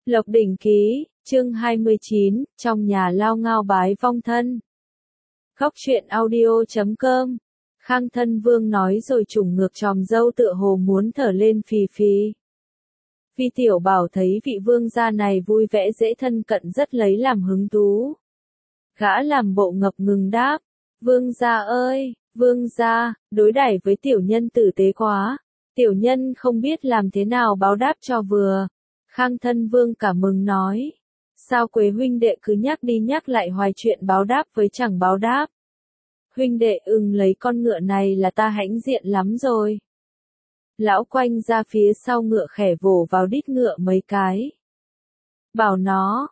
Lộc Đỉnh Ký, chương 29, trong nhà lao ngao bái vong thân. Khóc chuyện audio.com. Khang Thân Vương nói rồi trùng ngược tròm dâu tựa hồ muốn thở lên phì phì. Vi Tiểu Bảo thấy vị vương gia này vui vẻ dễ thân cận rất lấy làm hứng thú. Gã làm bộ ngập ngừng đáp, vương gia ơi, vương gia, đối đãi với tiểu nhân tử tế quá, tiểu nhân không biết làm thế nào báo đáp cho vừa. Khang Thân Vương cả mừng nói, sao Quế huynh đệ cứ nhắc đi nhắc lại hoài chuyện báo đáp với chẳng báo đáp. Huynh đệ lấy con ngựa này là ta hãnh diện lắm rồi. Lão quanh ra phía sau ngựa khẽ vồ vào đít ngựa mấy cái. Bảo nó,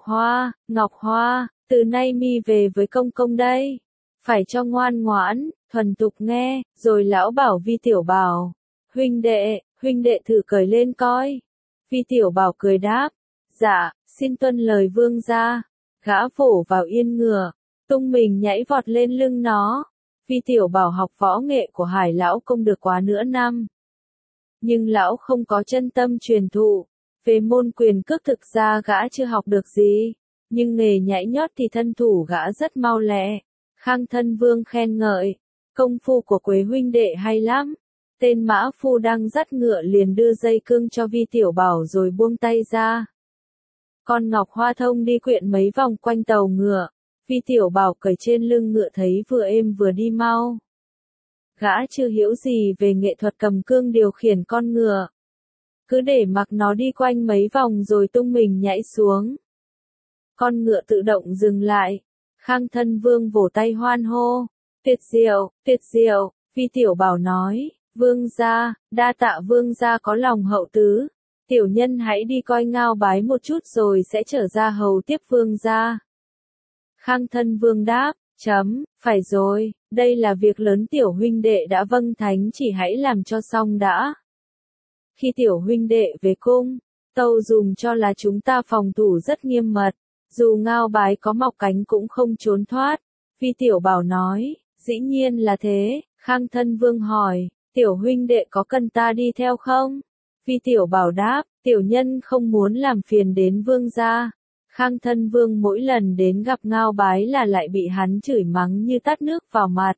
Ngọc Hoa, từ nay mi về với công công đây. Phải cho ngoan ngoãn, thuần tục nghe, rồi lão bảo Vi Tiểu Bảo. Huynh đệ thử cởi lên coi. Vi Tiểu Bảo cười đáp, dạ, xin tuân lời vương gia. Gã vỗ vào yên ngựa, tung mình nhảy vọt lên lưng nó. Vi Tiểu Bảo học võ nghệ của Hải lão công được quá nửa năm. Nhưng lão không có chân tâm truyền thụ. Về môn quyền cước thực ra gã chưa học được gì. Nhưng nghề nhảy nhót thì thân thủ gã rất mau lẹ. Khang Thân Vương khen ngợi, công phu của Quế huynh đệ hay lắm. Tên mã phu đang dắt ngựa liền đưa dây cương cho Vi Tiểu Bảo rồi buông tay ra. Con Ngọc Hoa Thông đi quyện mấy vòng quanh tàu ngựa. Vi Tiểu Bảo cởi trên lưng ngựa thấy vừa êm vừa đi mau. Gã chưa hiểu gì về nghệ thuật cầm cương điều khiển con ngựa. Cứ để mặc nó đi quanh mấy vòng rồi tung mình nhảy xuống. Con ngựa tự động dừng lại. Khang Thân Vương vỗ tay hoan hô. Tuyệt diệu, Vi Tiểu Bảo nói. Vương gia, đa tạ vương gia có lòng hậu tứ. Tiểu nhân hãy đi coi ngao bái một chút rồi sẽ trở ra hầu tiếp vương gia. Khang Thân Vương đáp, phải rồi, đây là việc lớn tiểu huynh đệ đã vâng thánh chỉ hãy làm cho xong đã. Khi tiểu huynh đệ về cung, tâu dùm cho là chúng ta phòng thủ rất nghiêm mật, dù ngao bái có mọc cánh cũng không trốn thoát. Vi Tiểu Bảo nói, dĩ nhiên là thế. Khang Thân Vương hỏi, tiểu huynh đệ có cần ta đi theo không? Vi Tiểu Bảo đáp, tiểu nhân không muốn làm phiền đến vương gia. Khang Thân Vương mỗi lần đến gặp ngao bái là lại bị hắn chửi mắng như tát nước vào mặt.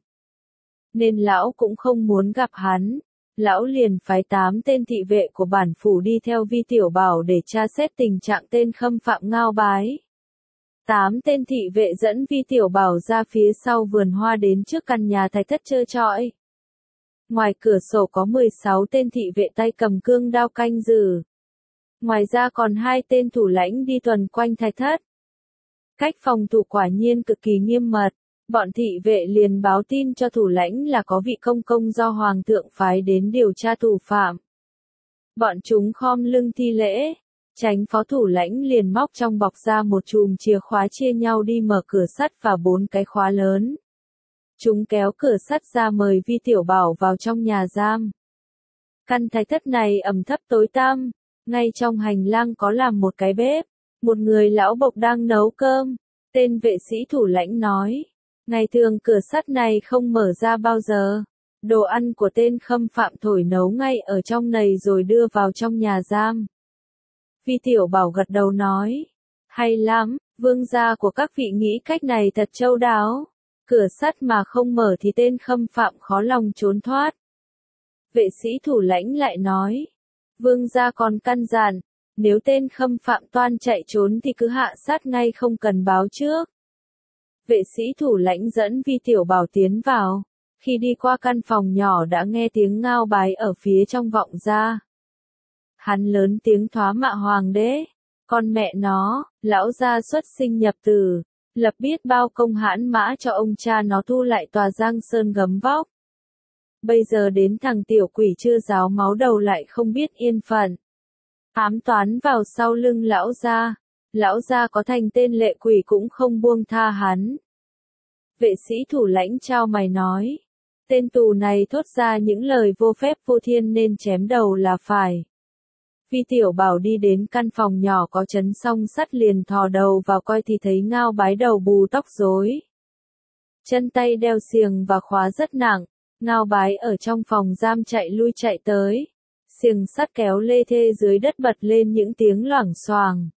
Nên lão cũng không muốn gặp hắn. Lão liền phái 8 tên thị vệ của bản phủ đi theo Vi Tiểu Bảo để tra xét tình trạng tên khâm phạm ngao bái. 8 tên thị vệ dẫn Vi Tiểu Bảo ra phía sau vườn hoa đến trước căn nhà thái thất trơ trọi. Ngoài cửa sổ có 16 tên thị vệ tay cầm cương đao canh giữ. Ngoài ra còn 2 tên thủ lãnh đi tuần quanh thái thất. Cách phòng thủ quả nhiên cực kỳ nghiêm mật. Bọn thị vệ liền báo tin cho thủ lãnh là có vị công công do hoàng thượng phái đến điều tra thủ phạm. Bọn chúng khom lưng thi lễ. Chánh phó thủ lãnh liền móc trong bọc ra một chùm chìa khóa chia nhau đi mở cửa sắt và 4 cái khóa lớn. Chúng kéo cửa sắt ra mời Vi Tiểu Bảo vào trong nhà giam. Căn thái thất này ẩm thấp tối tăm. Ngay trong hành lang có làm một cái bếp. Một người lão bộc đang nấu cơm. Tên vệ sĩ thủ lãnh nói. Ngày thường cửa sắt này không mở ra bao giờ. Đồ ăn của tên khâm phạm thổi nấu ngay ở trong này rồi đưa vào trong nhà giam. Vi Tiểu Bảo gật đầu nói. Hay lắm, vương gia của các vị nghĩ cách này thật châu đáo. Cửa sắt mà không mở thì tên khâm phạm khó lòng trốn thoát. Vệ sĩ thủ lãnh lại nói. Vương gia còn căn dặn, nếu tên khâm phạm toan chạy trốn thì cứ hạ sát ngay không cần báo trước. Vệ sĩ thủ lãnh dẫn Vi Tiểu Bảo tiến vào. Khi đi qua căn phòng nhỏ đã nghe tiếng ngao bái ở phía trong vọng ra. Hắn lớn tiếng thoá mạ hoàng đế. Con mẹ nó, lão gia xuất sinh nhập tử. Lập biết bao công hãn mã cho ông cha nó thu lại tòa Giang Sơn gấm vóc. Bây giờ đến thằng tiểu quỷ chưa ráo máu đầu lại không biết yên phận. Ám toán vào sau lưng lão gia có thành tên lệ quỷ cũng không buông tha hắn. Vệ sĩ thủ lãnh trao mày nói. Tên tù này thốt ra những lời vô phép vô thiên nên chém đầu là phải. Vi Tiểu Bảo đi đến căn phòng nhỏ có chấn song sắt liền thò đầu vào coi thì thấy ngao bái đầu bù tóc rối. Chân tay đeo xiềng và khóa rất nặng. Ngao bái ở trong phòng giam chạy lui chạy tới. xiềng sắt kéo lê thê dưới đất bật lên những tiếng loảng xoàng.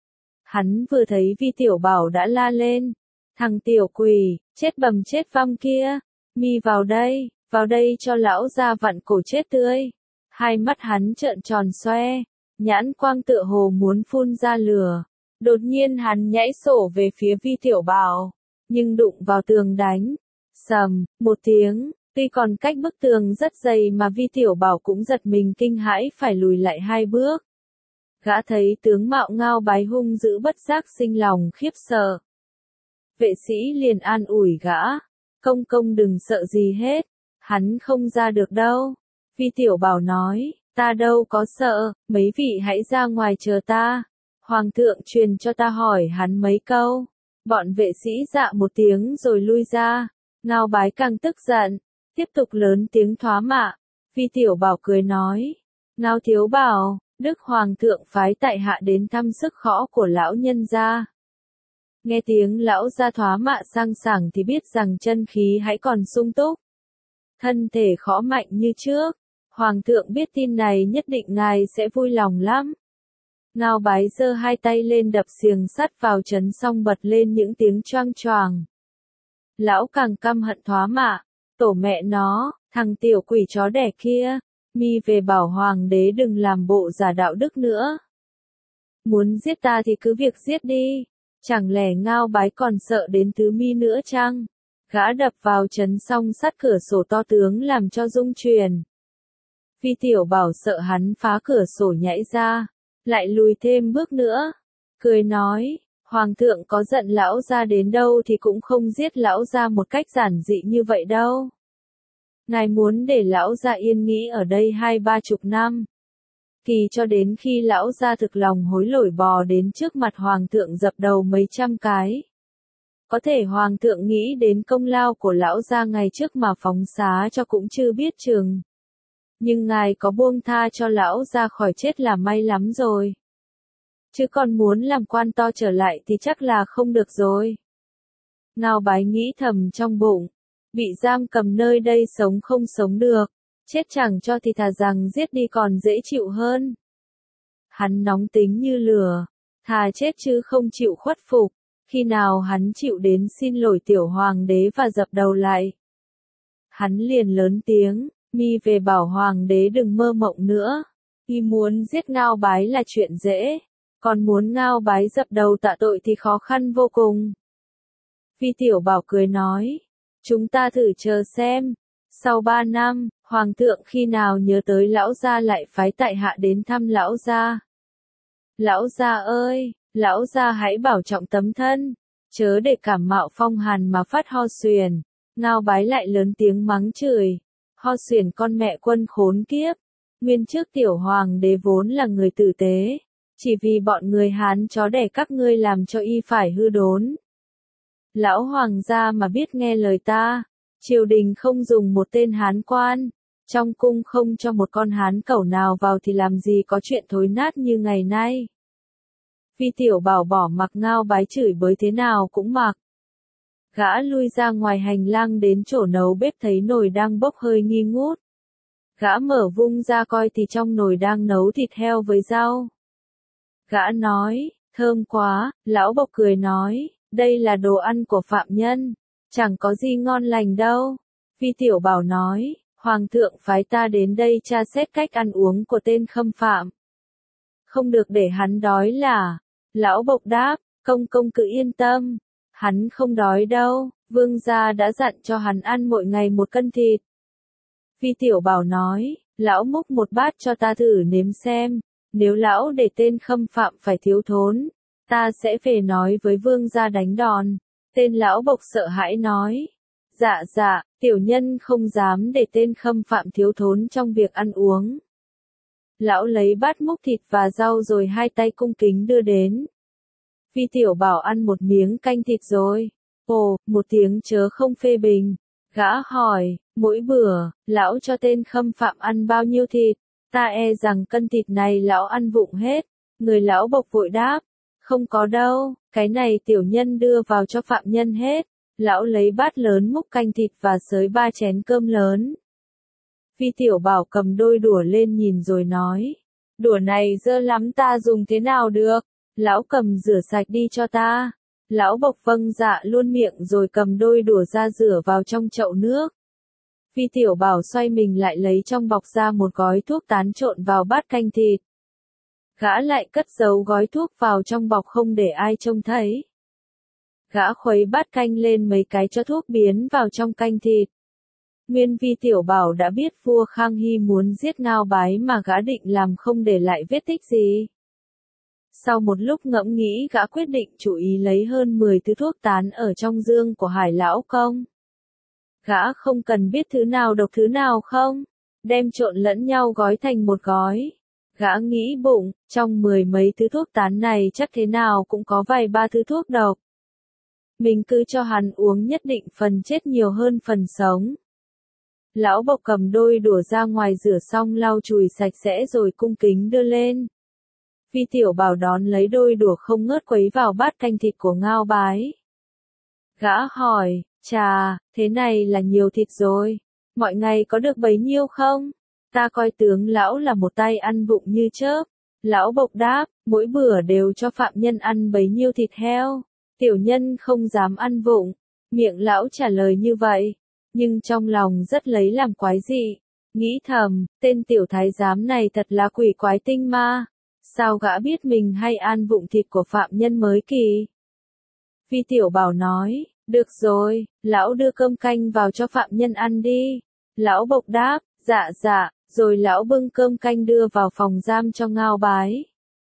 Hắn vừa thấy Vi Tiểu Bảo đã la lên. Thằng tiểu quỷ, chết bầm chết vong kia, mi vào đây cho lão ra vặn cổ chết tươi. Hai mắt hắn trợn tròn xoe, nhãn quang tựa hồ muốn phun ra lửa. Đột nhiên hắn nhảy sổ về phía Vi Tiểu Bảo, nhưng đụng vào tường đánh. Sầm, một tiếng, tuy còn cách bức tường rất dày mà Vi Tiểu Bảo cũng giật mình kinh hãi phải lùi lại 2 bước. Gã thấy tướng mạo Ngao Bái hung dữ bất giác sinh lòng khiếp sợ. Vệ sĩ liền an ủi gã, công công đừng sợ gì hết, hắn không ra được đâu. Vi Tiểu Bảo nói, ta đâu có sợ, mấy vị hãy ra ngoài chờ ta. Hoàng thượng truyền cho ta hỏi hắn mấy câu. Bọn vệ sĩ dạ một tiếng rồi lui ra. Ngao Bái càng tức giận, tiếp tục lớn tiếng thoá mạ. Vi Tiểu Bảo cười nói, Ngao thiếu bảo, Đức Hoàng thượng phái tại hạ đến thăm sức khỏe của lão nhân gia. Nghe tiếng lão gia thoá mạ sang sảng thì biết rằng chân khí hãy còn sung túc. Thân thể khõ mạnh như trước. Hoàng thượng biết tin này nhất định ngài sẽ vui lòng lắm. Ngao Bái giơ 2 tay lên đập xiềng sắt vào trấn xong bật lên những tiếng choang choàng. Lão càng căm hận thoá mạ, tổ mẹ nó, thằng tiểu quỷ chó đẻ kia, mi về bảo hoàng đế đừng làm bộ giả đạo đức nữa. Muốn giết ta thì cứ việc giết đi, chẳng lẽ Ngao Bái còn sợ đến tứ mi nữa chăng? Gã đập vào trấn song sắt cửa sổ to tướng làm cho rung chuyển. Vi Tiểu Bảo sợ hắn phá cửa sổ nhảy ra, lại lùi thêm bước nữa, cười nói, Hoàng thượng có giận lão gia đến đâu thì cũng không giết lão gia một cách giản dị như vậy đâu. Ngài muốn để lão gia yên nghĩ ở đây 20-30 năm. Kỳ cho đến khi lão gia thực lòng hối lỗi bò đến trước mặt Hoàng thượng dập đầu mấy trăm cái. Có thể Hoàng thượng nghĩ đến công lao của lão gia ngày trước mà phóng xá cho cũng chưa biết chừng. Nhưng ngài có buông tha cho lão gia khỏi chết là may lắm rồi. Chứ còn muốn làm quan to trở lại thì chắc là không được rồi. Ngao Bái nghĩ thầm trong bụng, bị giam cầm nơi đây sống không sống được, chết chẳng cho thì thà rằng giết đi còn dễ chịu hơn. Hắn nóng tính như lửa, thà chết chứ không chịu khuất phục, khi nào hắn chịu đến xin lỗi tiểu hoàng đế và dập đầu lại. Hắn liền lớn tiếng, mi về bảo hoàng đế đừng mơ mộng nữa, y muốn giết Ngao Bái là chuyện dễ. Còn muốn Ngao Bái dập đầu tạ tội thì khó khăn vô cùng. Vi Tiểu Bảo cười nói, chúng ta thử chờ xem, sau 3 năm, Hoàng thượng khi nào nhớ tới lão gia lại phái tại hạ đến thăm lão gia. Lão gia ơi, lão gia hãy bảo trọng tấm thân, chớ để cảm mạo phong hàn mà phát ho suyển. Ngao Bái lại lớn tiếng mắng chửi, ho suyển con mẹ quân khốn kiếp, nguyên trước tiểu hoàng đế vốn là người tử tế. Chỉ vì bọn người Hán chó đẻ các ngươi làm cho y phải hư đốn. Lão hoàng gia mà biết nghe lời ta, triều đình không dùng một tên Hán quan, trong cung không cho một con Hán cẩu nào vào thì làm gì có chuyện thối nát như ngày nay. Vi Tiểu Bảo bỏ mặc Ngao Bái chửi bới thế nào cũng mặc. Gã lui ra ngoài hành lang đến chỗ nấu bếp thấy nồi đang bốc hơi nghi ngút. Gã mở vung ra coi thì trong nồi đang nấu thịt heo với rau. Gã nói, thơm quá, lão bộc cười nói, đây là đồ ăn của phạm nhân, chẳng có gì ngon lành đâu. Vi Tiểu Bảo nói, Hoàng thượng phái ta đến đây tra xét cách ăn uống của tên khâm phạm. Không được để hắn đói là, lão bộc đáp, công công cứ yên tâm, hắn không đói đâu, vương gia đã dặn cho hắn ăn mỗi ngày 1 cân thịt. Vi Tiểu Bảo nói, lão múc một bát cho ta thử nếm xem. Nếu lão để tên khâm phạm phải thiếu thốn, ta sẽ về nói với vương gia đánh đòn. Tên lão bộc sợ hãi nói, dạ, tiểu nhân không dám để tên khâm phạm thiếu thốn trong việc ăn uống. Lão lấy bát múc thịt và rau rồi 2 tay cung kính đưa đến. Vi Tiểu Bảo ăn một miếng canh thịt rồi. Ồ, một tiếng chớ không phê bình. Gã hỏi, mỗi bữa, lão cho tên khâm phạm ăn bao nhiêu thịt? Ta e rằng cân thịt này lão ăn vụng hết. Người lão bộc vội đáp, không có đâu, cái này tiểu nhân đưa vào cho phạm nhân hết. Lão lấy bát lớn múc canh thịt và xới 3 chén cơm lớn. Vi Tiểu Bảo cầm đôi đũa lên nhìn rồi nói. Đũa này dơ lắm ta dùng thế nào được? Lão cầm rửa sạch đi cho ta. Lão Bộc vâng dạ luôn miệng rồi cầm đôi đũa ra rửa vào trong chậu nước. Vi Tiểu Bảo xoay mình lại lấy trong bọc ra một gói thuốc tán trộn vào bát canh thịt. Gã lại cất giấu gói thuốc vào trong bọc không để ai trông thấy. Gã khuấy bát canh lên mấy cái cho thuốc biến vào trong canh thịt. Nguyên Vi Tiểu Bảo đã biết vua Khang Hy muốn giết Ngao Bái mà gã định làm không để lại vết tích gì. Sau một lúc ngẫm nghĩ gã quyết định chú ý lấy hơn 10 thứ thuốc tán ở trong dương của Hải Lão Công. Gã không cần biết thứ nào độc thứ nào không, đem trộn lẫn nhau gói thành một gói. Gã nghĩ bụng, trong 10 mấy thứ thuốc tán này chắc thế nào cũng có vài ba thứ thuốc độc. Mình cứ cho hắn uống nhất định phần chết nhiều hơn phần sống. Lão Bộc cầm đôi đũa ra ngoài rửa xong lau chùi sạch sẽ rồi cung kính đưa lên. Vi Tiểu Bảo đón lấy đôi đũa không ngớt quấy vào bát canh thịt của Ngao Bái. Gã hỏi, chà, thế này là nhiều thịt rồi, mọi ngày có được bấy nhiêu không? Ta coi tướng lão là một tay ăn vụng như chớp. Lão Bộc đáp, mỗi bữa đều cho phạm nhân ăn bấy nhiêu thịt heo. Tiểu nhân không dám ăn vụng. Miệng lão trả lời như vậy, nhưng trong lòng rất lấy làm quái dị. Nghĩ thầm, tên tiểu thái giám này thật là quỷ quái tinh ma. Sao gã biết mình hay ăn vụng thịt của phạm nhân mới kỳ? Vi Tiểu Bảo nói, được rồi, lão đưa cơm canh vào cho phạm nhân ăn đi. Lão Bộc đáp, dạ, rồi lão bưng cơm canh đưa vào phòng giam cho Ngao Bái.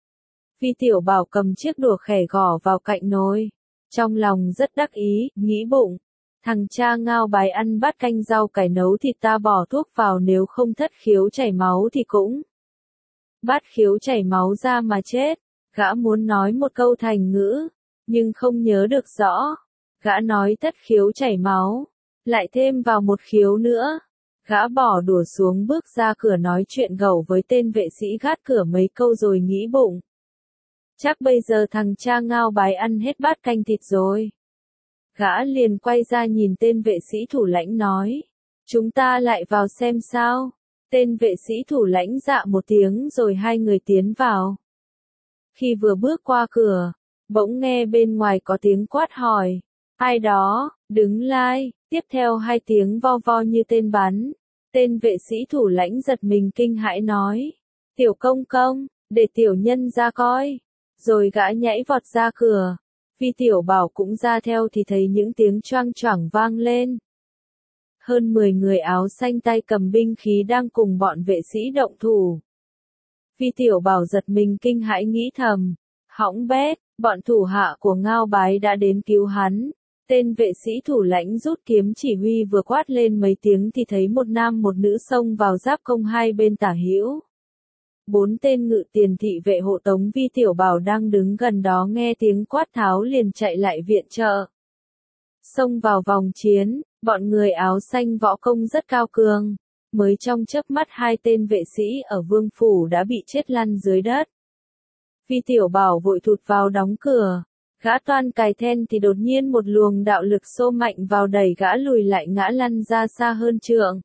Vi Tiểu Bảo cầm chiếc đũa khẻ gõ vào cạnh nồi. Trong lòng rất đắc ý, nghĩ bụng. Thằng cha Ngao Bái ăn bát canh rau cải nấu thịt ta bỏ thuốc vào nếu không thất khiếu chảy máu thì cũng. Bát khiếu chảy máu ra mà chết. Gã muốn nói một câu thành ngữ, nhưng không nhớ được rõ. Gã nói thất khiếu chảy máu, lại thêm vào một khiếu nữa. Gã bỏ đũa xuống bước ra cửa nói chuyện gẩu với tên vệ sĩ gác cửa mấy câu rồi nghĩ bụng. Chắc bây giờ thằng cha Ngao Bái ăn hết bát canh thịt rồi. Gã liền quay ra nhìn tên vệ sĩ thủ lãnh nói. Chúng ta lại vào xem sao. Tên vệ sĩ thủ lãnh dạ một tiếng rồi hai người tiến vào. Khi vừa bước qua cửa, bỗng nghe bên ngoài có tiếng quát hỏi. Ai đó, đứng lai, tiếp theo hai tiếng vo vo như tên bắn. Tên vệ sĩ thủ lãnh giật mình kinh hãi nói. Tiểu công công, để tiểu nhân ra coi. Rồi gã nhảy vọt ra cửa. Vi Tiểu Bảo cũng ra theo thì thấy những tiếng choang choảng vang lên. Hơn 10 người áo xanh tay cầm binh khí đang cùng bọn vệ sĩ động thủ. Vi Tiểu Bảo giật mình kinh hãi nghĩ thầm. Hỏng bét, bọn thủ hạ của Ngao Bái đã đến cứu hắn. Tên vệ sĩ thủ lãnh rút kiếm chỉ huy vừa quát lên mấy tiếng thì thấy một nam một nữ xông vào giáp công hai bên tả hữu. 4 tên ngự tiền thị vệ hộ tống Vi Tiểu Bảo đang đứng gần đó nghe tiếng quát tháo liền chạy lại viện trợ. Xông vào vòng chiến, bọn người áo xanh võ công rất cao cường. Mới trong chớp mắt hai tên vệ sĩ ở vương phủ đã bị chết lăn dưới đất. Vi Tiểu Bảo vội thụt vào đóng cửa. Gã toan cài then thì đột nhiên một luồng đạo lực xô mạnh vào đẩy gã lùi lại ngã lăn ra xa hơn trượng.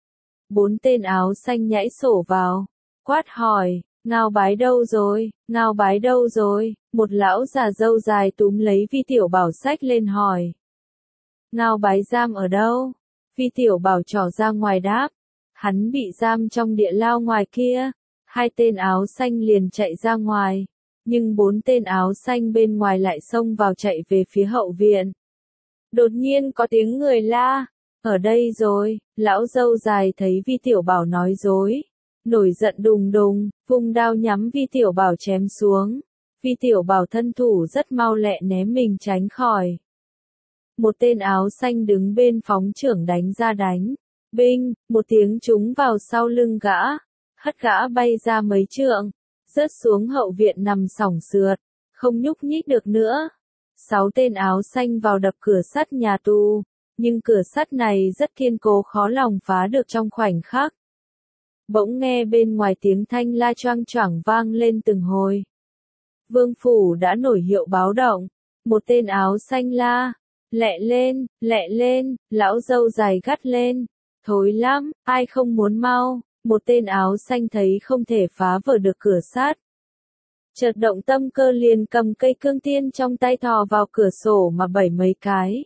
4 tên áo xanh nhảy sổ vào. Quát hỏi, Ngao Bái đâu rồi, Ngao Bái đâu rồi, một lão già râu dài túm lấy Vi Tiểu Bảo xách lên hỏi. Ngao Bái giam ở đâu? Vi Tiểu Bảo trỏ ra ngoài đáp. Hắn bị giam trong địa lao ngoài kia. Hai tên áo xanh liền chạy ra ngoài. Nhưng 4 tên áo xanh bên ngoài lại xông vào chạy về phía hậu viện. Đột nhiên có tiếng người la. Ở đây rồi, lão râu dài thấy Vi Tiểu Bảo nói dối. Nổi giận đùng đùng, vung đao nhắm Vi Tiểu Bảo chém xuống. Vi Tiểu Bảo thân thủ rất mau lẹ ném mình tránh khỏi. Một tên áo xanh đứng bên phóng chưởng đánh ra đánh. Binh, một tiếng trúng vào sau lưng gã. Hất gã bay ra mấy trượng. Rớt xuống hậu viện nằm xỏng sượt. Không nhúc nhích được nữa. 6 tên áo xanh vào đập cửa sắt nhà tù. Nhưng cửa sắt này rất kiên cố khó lòng phá được trong khoảnh khắc. Bỗng nghe bên ngoài tiếng thanh la choang choảng vang lên từng hồi. Vương phủ đã nổi hiệu báo động. Một tên áo xanh la. Lẹ lên, lão râu dài gắt lên. Thối lắm, ai không muốn mau, một tên áo xanh thấy không thể phá vỡ được cửa sắt. Chợt động tâm cơ liền cầm cây cương tiên trong tay thò vào cửa sổ mà bẩy mấy cái.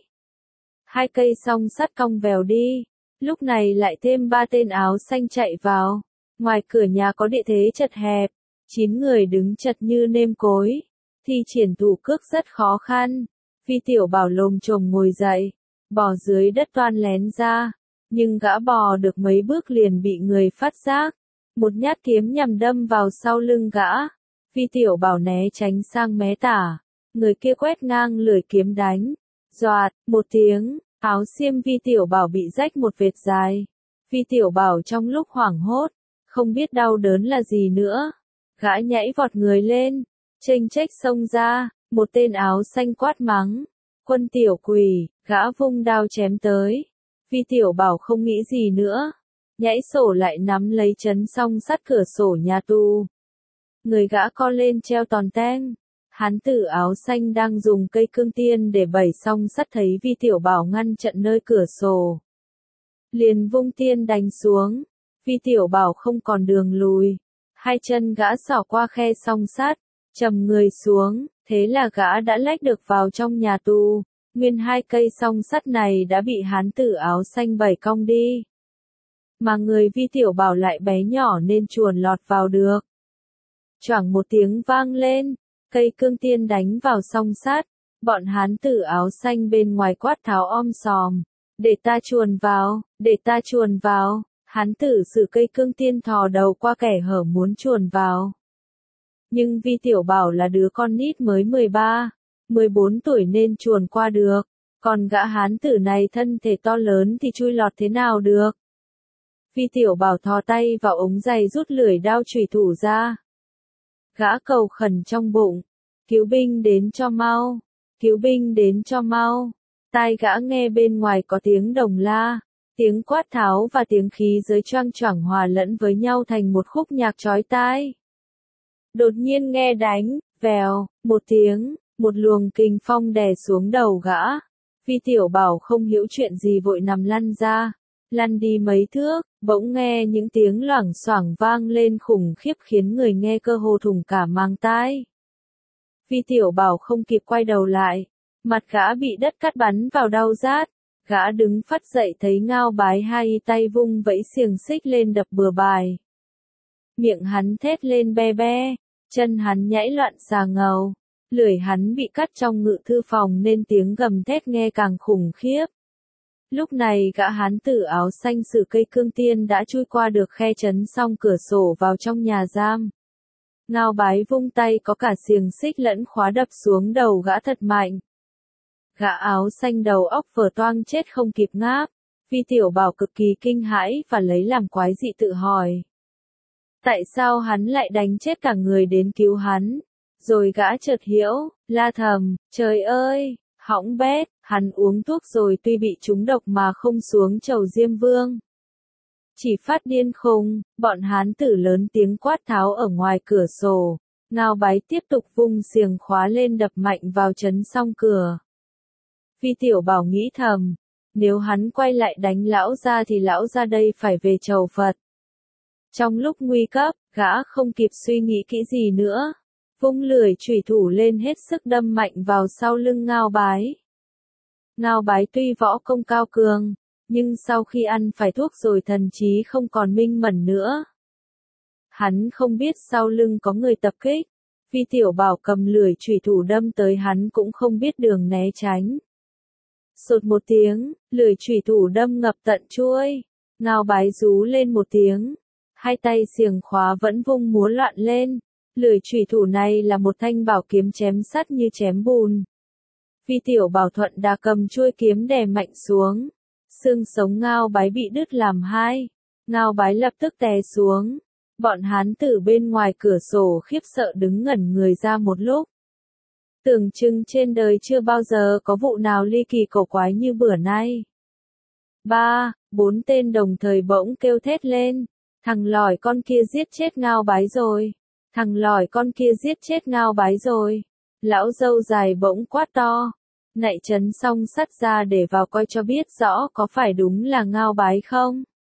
2 cây song sắt cong vèo đi, lúc này lại thêm 3 tên áo xanh chạy vào. Ngoài cửa nhà có địa thế chật hẹp, 9 người đứng chật như nêm cối, thi triển thủ cước rất khó khăn. Vi Tiểu Bảo lồm chồm ngồi dậy, bò dưới đất toan lén ra, nhưng gã bò được mấy bước liền bị người phát giác. Một nhát kiếm nhằm đâm vào sau lưng gã. Vi Tiểu Bảo né tránh sang mé tả, người kia quét ngang lưỡi kiếm đánh. Doạt, một tiếng, áo xiêm Vi Tiểu Bảo bị rách một vệt dài. Vi Tiểu Bảo trong lúc hoảng hốt, không biết đau đớn là gì nữa. Gã nhảy vọt người lên, chênh chếch xông ra, một tên áo xanh quát mắng. Quân tiểu quỷ, gã vung đao chém tới. Vi Tiểu Bảo không nghĩ gì nữa, nhảy sổ lại nắm lấy chấn song sắt cửa sổ nhà tù. Người gã co lên treo tòn teng. Hán tử áo xanh đang dùng cây cương tiên để bẩy song sắt thấy Vi Tiểu Bảo ngăn chặn nơi cửa sổ, liền vung tiên đánh xuống. Vi Tiểu Bảo không còn đường lùi, 2 chân gã xỏ qua khe song sắt, trầm người xuống, thế là gã đã lách được vào trong nhà tù. Nguyên 2 cây song sắt này đã bị hán tử áo xanh bẩy cong đi, mà người Vi Tiểu Bảo lại bé nhỏ nên chuồn lọt vào được. Choảng một tiếng vang lên, cây cương tiên đánh vào song sắt, bọn hán tử áo xanh bên ngoài quát tháo om sòm. Để ta chuồn vào, để ta chuồn vào. Hán tử sử cây cương tiên thò đầu qua kẻ hở muốn chuồn vào. Nhưng Vi Tiểu Bảo là đứa con nít mới 13, 14 tuổi nên chuồn qua được, còn gã hán tử này thân thể to lớn thì chui lọt thế nào được. Vi Tiểu Bảo thò tay vào ống giày rút lưỡi đao chủy thủ ra. Gã cầu khẩn trong bụng, cứu binh đến cho mau, cứu binh đến cho mau. Tai gã nghe bên ngoài có tiếng đồng la, tiếng quát tháo và tiếng khí giới choang choảng hòa lẫn với nhau thành một khúc nhạc chói tai. Đột nhiên nghe đánh, vèo, một tiếng, một luồng kình phong đè xuống đầu gã. Vi Tiểu Bảo không hiểu chuyện gì vội nằm lăn ra, lăn đi mấy thước, bỗng nghe những tiếng loảng xoảng vang lên khủng khiếp khiến người nghe cơ hồ thủng cả mang tai. Vi Tiểu Bảo không kịp quay đầu lại, mặt gã bị đất cắt bắn vào đau rát. Gã đứng phắt dậy thấy Ngao Bái 2 tay vung vẫy xiềng xích lên đập bừa bài. Miệng hắn thét lên be be, chân hắn nhảy loạn xà ngầu, lưỡi hắn bị cắt trong ngự thư phòng nên tiếng gầm thét nghe càng khủng khiếp. Lúc này gã hán tử áo xanh sử cây cương tiên đã chui qua được khe chấn xong cửa sổ vào trong nhà giam. Ngao Bái vung tay có cả xiềng xích lẫn khóa đập xuống đầu gã thật mạnh. Gã áo xanh đầu óc vờ toang chết không kịp ngáp. Vi Tiểu Bảo cực kỳ kinh hãi và lấy làm quái dị tự hỏi. Tại sao hắn lại đánh chết cả người đến cứu hắn? Rồi gã chợt hiểu, la thầm, trời ơi, hỏng bét, hắn uống thuốc rồi tuy bị trúng độc mà không xuống chầu Diêm Vương. Chỉ phát điên khùng, bọn hán tử lớn tiếng quát tháo ở ngoài cửa sổ. Ngao Bái tiếp tục vung xiềng khóa lên đập mạnh vào chấn song cửa. Vi Tiểu Bảo nghĩ thầm, nếu hắn quay lại đánh lão gia thì lão gia đây phải về chầu Phật. Trong lúc nguy cấp, gã không kịp suy nghĩ kỹ gì nữa, vung lưỡi chủy thủ lên hết sức đâm mạnh vào sau lưng Ngao Bái. Ngao Bái tuy võ công cao cường, nhưng sau khi ăn phải thuốc rồi thần trí không còn minh mẫn nữa. Hắn không biết sau lưng có người tập kích, Vi Tiểu Bảo cầm lưỡi chủy thủ đâm tới hắn cũng không biết đường né tránh. Sột một tiếng, lưỡi chủy thủ đâm ngập tận chuôi. Ngao Bái rú lên một tiếng, 2 tay xiềng khóa vẫn vung múa loạn lên. Lưỡi chủy thủ này là một thanh bảo kiếm chém sắt như chém bùn. Vi Tiểu Bảo thuận đà cầm chuôi kiếm đè mạnh xuống, xương sống Ngao Bái bị đứt làm 2. Ngao Bái lập tức té xuống. Bọn hán tử bên ngoài cửa sổ khiếp sợ đứng ngẩn người ra một lúc. Tưởng chừng trên đời chưa bao giờ có vụ nào ly kỳ cổ quái như bữa nay. 3, 4 tên đồng thời bỗng kêu thét lên. Thằng lỏi con kia giết chết Ngao Bái rồi. Thằng lỏi con kia giết chết Ngao Bái rồi. Lão dâu dài bỗng quát to. Nạy chấn song sắt ra để vào coi cho biết rõ có phải đúng là Ngao Bái không.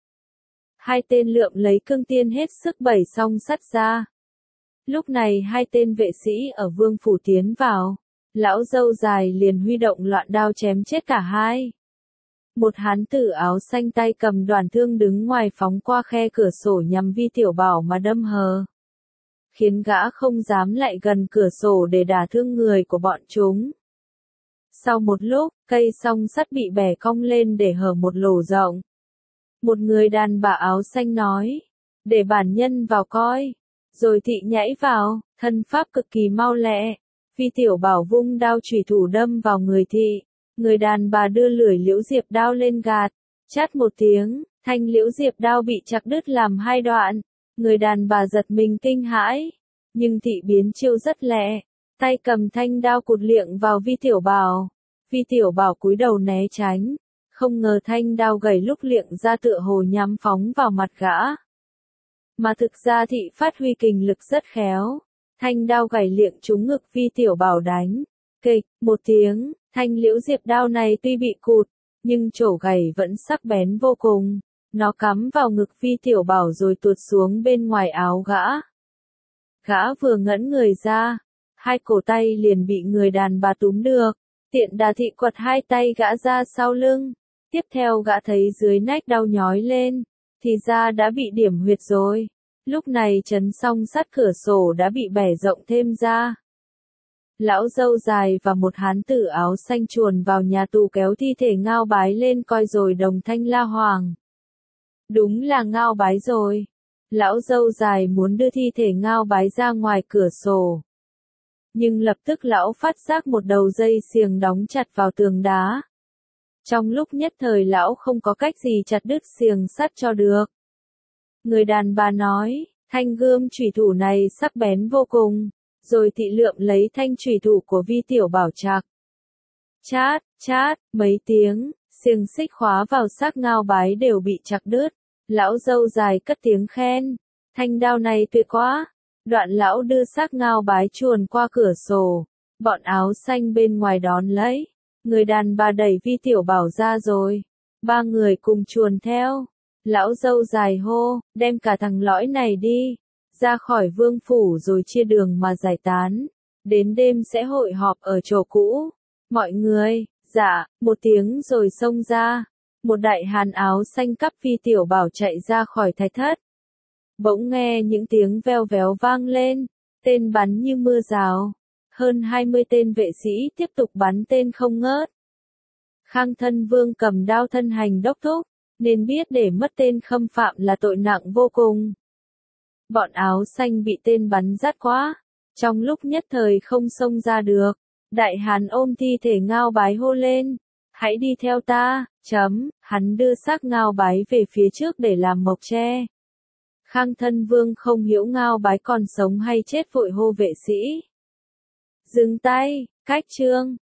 Hai tên lượm lấy cương tiên hết sức bẩy song sắt ra. Lúc này hai tên vệ sĩ ở vương phủ tiến vào. Lão dâu dài liền huy động loạn đao chém chết cả hai. Một hán tử áo xanh tay cầm đoàn thương đứng ngoài phóng qua khe cửa sổ nhằm Vi Tiểu Bảo mà đâm hờ. Khiến gã không dám lại gần cửa sổ để đả thương người của bọn chúng. Sau một lúc, cây song sắt bị bẻ cong lên để hở một lỗ rộng. Một người đàn bà áo xanh nói, để bản nhân vào coi. Rồi thị nhảy vào, thân pháp cực kỳ mau lẹ. Vi Tiểu Bảo vung đao chủy thủ đâm vào người thị. Người đàn bà đưa lưỡi liễu diệp đao lên gạt. Chát một tiếng, thanh liễu diệp đao bị chặt đứt làm hai đoạn. Người đàn bà giật mình kinh hãi. Nhưng thị biến chiêu rất lẹ. Tay cầm thanh đao cụt liệng vào Vi Tiểu Bảo. Vi Tiểu Bảo cúi đầu né tránh. Không ngờ thanh đao gầy lúc liệng ra tựa hồ nhắm phóng vào mặt gã. Mà thực ra thị phát huy kình lực rất khéo. Thanh đao gảy liệng trúng ngực Vi Tiểu Bảo đánh. Kịch, một tiếng, thanh liễu diệp đao này tuy bị cụt, nhưng chổ gảy vẫn sắc bén vô cùng. Nó cắm vào ngực Vi Tiểu Bảo rồi tuột xuống bên ngoài áo gã. Gã vừa ngẩng người ra, hai cổ tay liền bị người đàn bà túm được. Tiện đà thị quật hai tay gã ra sau lưng. Tiếp theo gã thấy dưới nách đau nhói lên, thì ra đã bị điểm huyệt rồi. Lúc này chấn song sắt cửa sổ đã bị bẻ rộng thêm ra. Lão dâu dài và một hán tử áo xanh chuồn vào nhà tù kéo thi thể Ngao Bái lên coi rồi đồng thanh la hoàng. Đúng là Ngao Bái rồi. Lão dâu dài muốn đưa thi thể Ngao Bái ra ngoài cửa sổ. Nhưng lập tức lão phát giác một đầu dây xiềng đóng chặt vào tường đá. Trong lúc nhất thời lão không có cách gì chặt đứt xiềng sắt cho được. Người đàn bà nói, thanh gươm chủy thủ này sắc bén vô cùng, rồi thị lượm lấy thanh chủy thủ của Vi Tiểu Bảo chặt. Chát, chát, mấy tiếng, xiềng xích khóa vào xác Ngao Bái đều bị chặt đứt. Lão dâu dài cất tiếng khen, thanh đao này tuyệt quá. Đoạn lão đưa xác Ngao Bái chuồn qua cửa sổ, bọn áo xanh bên ngoài đón lấy. Người đàn bà đẩy Vi Tiểu Bảo ra rồi. Ba người cùng chuồn theo. Lão dâu dài hô, đem cả thằng lõi này đi. Ra khỏi vương phủ rồi chia đường mà giải tán. Đến đêm sẽ hội họp ở chỗ cũ. Mọi người, dạ, một tiếng rồi xông ra. Một đại hán áo xanh cắp Vi Tiểu Bảo chạy ra khỏi thạch thất. Bỗng nghe những tiếng veo véo vang lên. Tên bắn như mưa rào. Hơn 20 tên vệ sĩ tiếp tục bắn tên không ngớt. Khang Thân Vương cầm đao thân hành đốc thúc, nên biết để mất tên khâm phạm là tội nặng vô cùng. Bọn áo xanh bị tên bắn rát quá, trong lúc nhất thời không xông ra được. Đại hán ôm thi thể Ngao Bái hô lên, hãy đi theo ta, hắn đưa xác Ngao Bái về phía trước để làm mộc tre. Khang Thân Vương không hiểu Ngao Bái còn sống hay chết vội hô vệ sĩ. Dừng tay, cách chương.